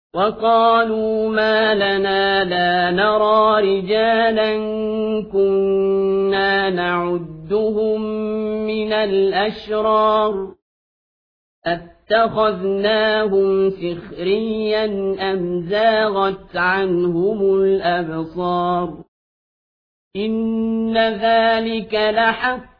وقالوا ما لنا لا نرى رجالا كنا نعدهم من الأشرار أتخذناهم سخريا أم زاغت عنهم الأبصار إن ذلك لحق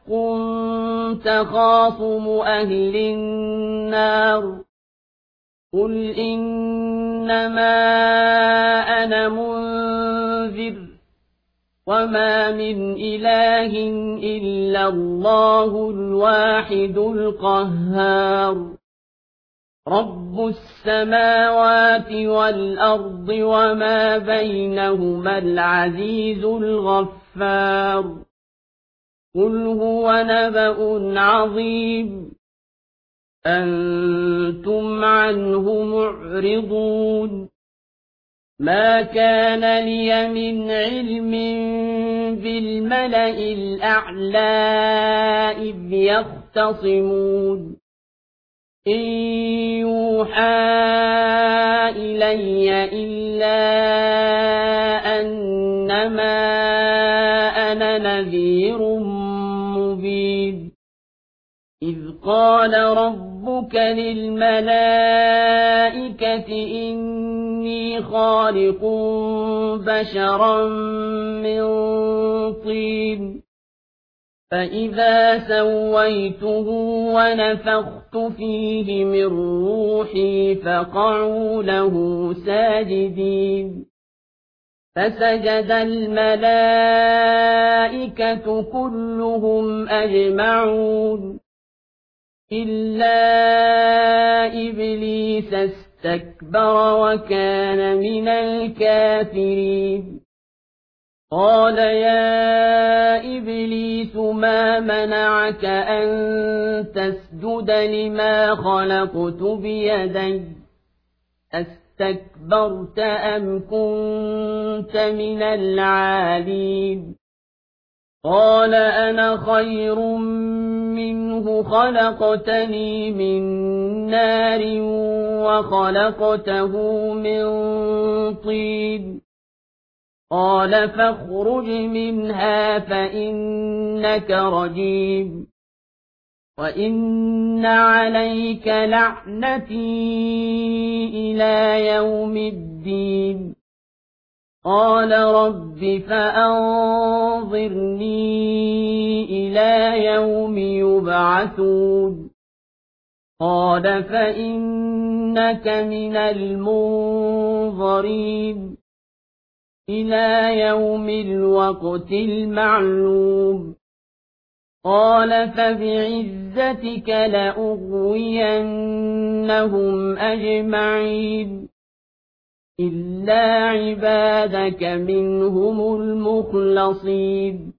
تخاصم أهل النار قل إنما أنا منذر وما من إله إلا الله الواحد القهار رب السماوات والأرض وما بينهما العزيز الغفار قل هو نبأ عظيم أنتم عنه معرضون ما كان لي من علم بالملأ الأعلى إذ يختصمون إن يوحى إلي إلا أنما أنا نذير مبين إذ قال ربك للملائكة إني خالق بشرا من طين فإذا سويته ونفخت فيه من روحي فقعوا له ساجدين فسجد الملائكة كلهم أجمعون إلا إبليس استكبر وكان من الكافرين قال يا إبليس ما منعك أن تسجد لما خلقت بيدي أستكبرت أم كنت من العالين قال أنا خير منه خلقتني من نار وخلقته من طين قال فاخرج منها فإنك رجيم وإن عليك لعنتي إلى يوم الدين قال رب فأنظرني إلى يوم يبعثون قال فإنك من المنظرين إلى يوم الوقت المعلوم قال فبعزتك لأغوينهم أجمعين إلا عبادك منهم المخلصين